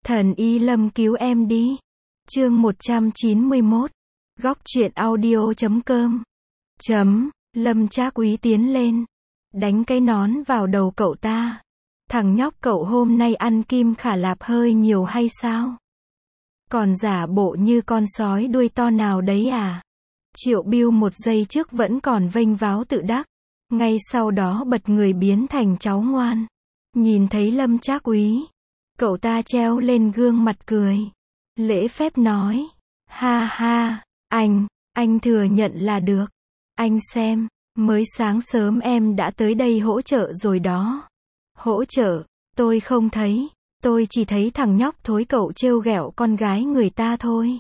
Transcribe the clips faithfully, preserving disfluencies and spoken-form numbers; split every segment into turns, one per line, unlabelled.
Thần y Lâm cứu em đi. Chương một trăm chín mươi mốt. Góc truyện audio chấm com. Chấm, Lâm Trác Úy tiến lên, đánh cái nón vào đầu cậu ta. Thằng nhóc cậu hôm nay ăn kim khả lạp hơi nhiều hay sao? Còn giả bộ như con sói đuôi to nào đấy à? Triệu Bưu một giây trước vẫn còn vênh váo tự đắc, ngay sau đó bật người biến thành cháu ngoan. Nhìn thấy Lâm Trác Úy, cậu ta treo lên gương mặt cười, lễ phép nói, ha ha, anh, anh thừa nhận là được. Anh xem, mới sáng sớm em đã tới đây hỗ trợ rồi đó. Hỗ trợ? Tôi không thấy, tôi chỉ thấy thằng nhóc thối cậu trêu ghẹo con gái người ta thôi.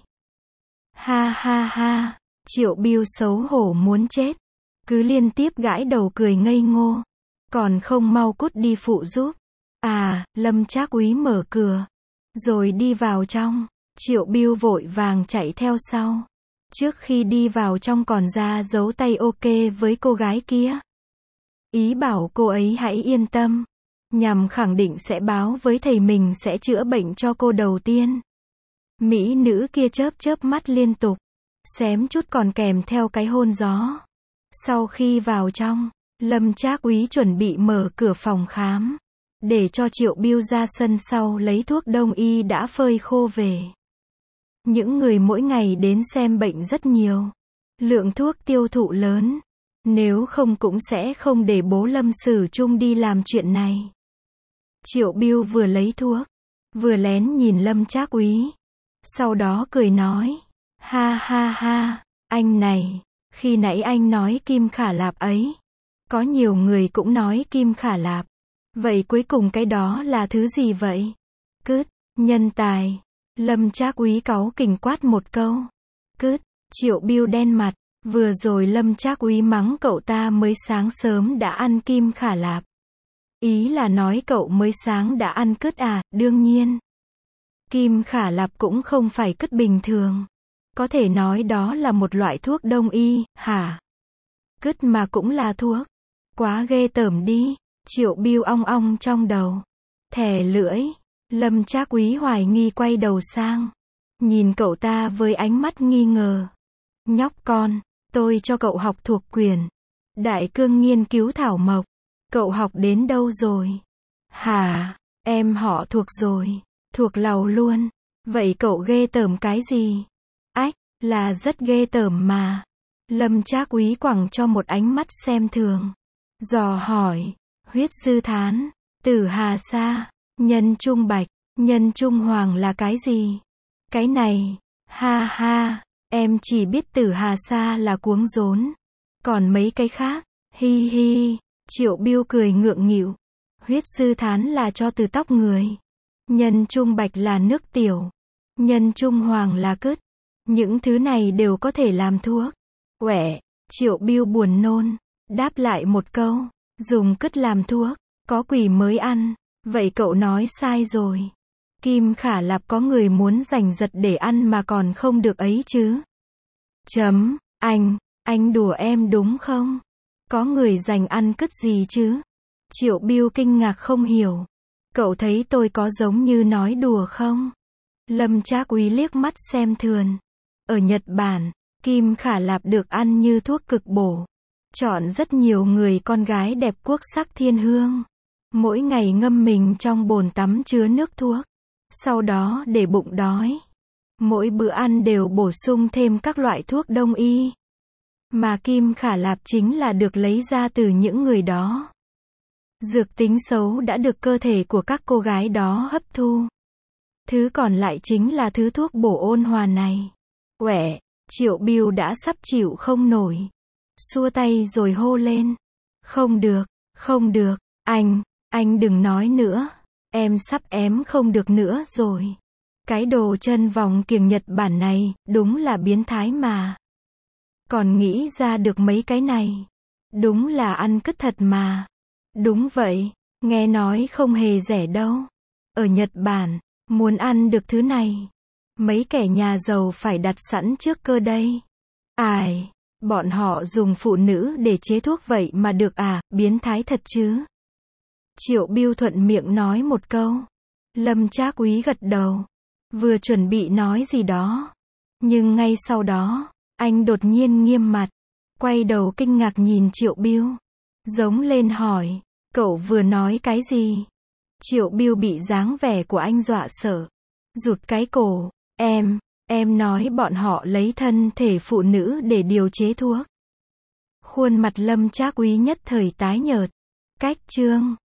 Ha ha ha, Triệu Bưu xấu hổ muốn chết, cứ liên tiếp gãi đầu cười ngây ngô, còn không mau cút đi phụ giúp. À, Lâm Trác Úy mở cửa, rồi đi vào trong. Triệu Bưu vội vàng chạy theo sau. Trước khi đi vào trong còn ra dấu tay ok với cô gái kia. Ý bảo cô ấy hãy yên tâm, nhằm khẳng định sẽ báo với thầy mình sẽ chữa bệnh cho cô đầu tiên. Mỹ nữ kia chớp chớp mắt liên tục, xém chút còn kèm theo cái hôn gió. Sau khi vào trong, Lâm Trác Úy chuẩn bị mở cửa phòng khám, để cho Triệu Bưu ra sân sau lấy thuốc đông y đã phơi khô về. Những người mỗi ngày đến xem bệnh rất nhiều, lượng thuốc tiêu thụ lớn, nếu không cũng sẽ không để bố Lâm Sử Trung đi làm chuyện này. Triệu Bưu vừa lấy thuốc, vừa lén nhìn Lâm Trác Úy, sau đó cười nói, ha ha ha, anh này, khi nãy anh nói kim khả lạp ấy, có nhiều người cũng nói kim khả lạp, vậy cuối cùng cái đó là thứ gì vậy? Cứt, nhân tài. Lâm Trác Úy cáu kỉnh quát một câu. Cứt, Triệu Bưu đen mặt, vừa rồi Lâm Trác Úy mắng cậu ta mới sáng sớm đã ăn kim khả lạp. Ý là nói cậu mới sáng đã ăn cứt à? Đương nhiên. Kim khả lạp cũng không phải cứt bình thường. Có thể nói đó là một loại thuốc đông y, hả? Cứt mà cũng là thuốc. Quá ghê tởm đi. Triệu Bưu ong ong trong đầu. Thè lưỡi. Lâm Trác Úy hoài nghi quay đầu sang, nhìn cậu ta với ánh mắt nghi ngờ. Nhóc con, tôi cho cậu học thuộc quyền, đại cương nghiên cứu thảo mộc. Cậu học đến đâu rồi? Hả, em họ thuộc rồi, thuộc lầu luôn. Vậy cậu ghê tởm cái gì? Ách, là rất ghê tởm mà. Lâm Trác Úy quẳng cho một ánh mắt xem thường, dò hỏi, huyết dư thán, tử hà sa, nhân trung bạch, nhân trung hoàng là cái gì? Cái này, ha ha, em chỉ biết tử hà sa là cuống rốn, còn mấy cái khác, hi hi. Triệu Bưu cười ngượng nghịu. Huyết dư thán là cho từ tóc người, nhân trung bạch là nước tiểu, nhân trung hoàng là cứt. Những thứ này đều có thể làm thuốc. Uể, Triệu Bưu buồn nôn, đáp lại một câu, dùng cứt làm thuốc, có quỷ mới ăn. Vậy cậu nói sai rồi. Kim khả lạp có người muốn giành giật để ăn mà còn không được ấy chứ. Chấm, anh, anh đùa em đúng không? Có người giành ăn cứt gì chứ? Triệu Bưu kinh ngạc không hiểu. Cậu thấy tôi có giống như nói đùa không? Lâm Trác Úy liếc mắt xem thường. Ở Nhật Bản, kim khả lạp được ăn như thuốc cực bổ. Chọn rất nhiều người con gái đẹp quốc sắc thiên hương. Mỗi ngày ngâm mình trong bồn tắm chứa nước thuốc, sau đó để bụng đói. Mỗi bữa ăn đều bổ sung thêm các loại thuốc đông y. Mà kim khả lạp chính là được lấy ra từ những người đó. Dược tính xấu đã được cơ thể của các cô gái đó hấp thu. Thứ còn lại chính là thứ thuốc bổ ôn hòa này. Uể, Triệu Bưu đã sắp chịu không nổi. Xua tay rồi hô lên. Không được, không được, anh. Anh đừng nói nữa, em sắp ém không được nữa rồi. Cái đồ chân vòng kiềng Nhật Bản này, đúng là biến thái mà. Còn nghĩ ra được mấy cái này. Đúng là ăn cứt thật mà. Đúng vậy, nghe nói không hề rẻ đâu. Ở Nhật Bản, muốn ăn được thứ này, mấy kẻ nhà giàu phải đặt sẵn trước cơ đây. Ai, bọn họ dùng phụ nữ để chế thuốc vậy mà được à, biến thái thật chứ. Triệu Bưu thuận miệng nói một câu. Lâm Trác Úy gật đầu, vừa chuẩn bị nói gì đó, nhưng ngay sau đó, anh đột nhiên nghiêm mặt, quay đầu kinh ngạc nhìn Triệu Bưu, giống lên hỏi, cậu vừa nói cái gì? Triệu Bưu bị dáng vẻ của anh dọa sợ, rụt cái cổ, em, em nói bọn họ lấy thân thể phụ nữ để điều chế thuốc. Khuôn mặt Lâm Trác Úy nhất thời tái nhợt, cách chương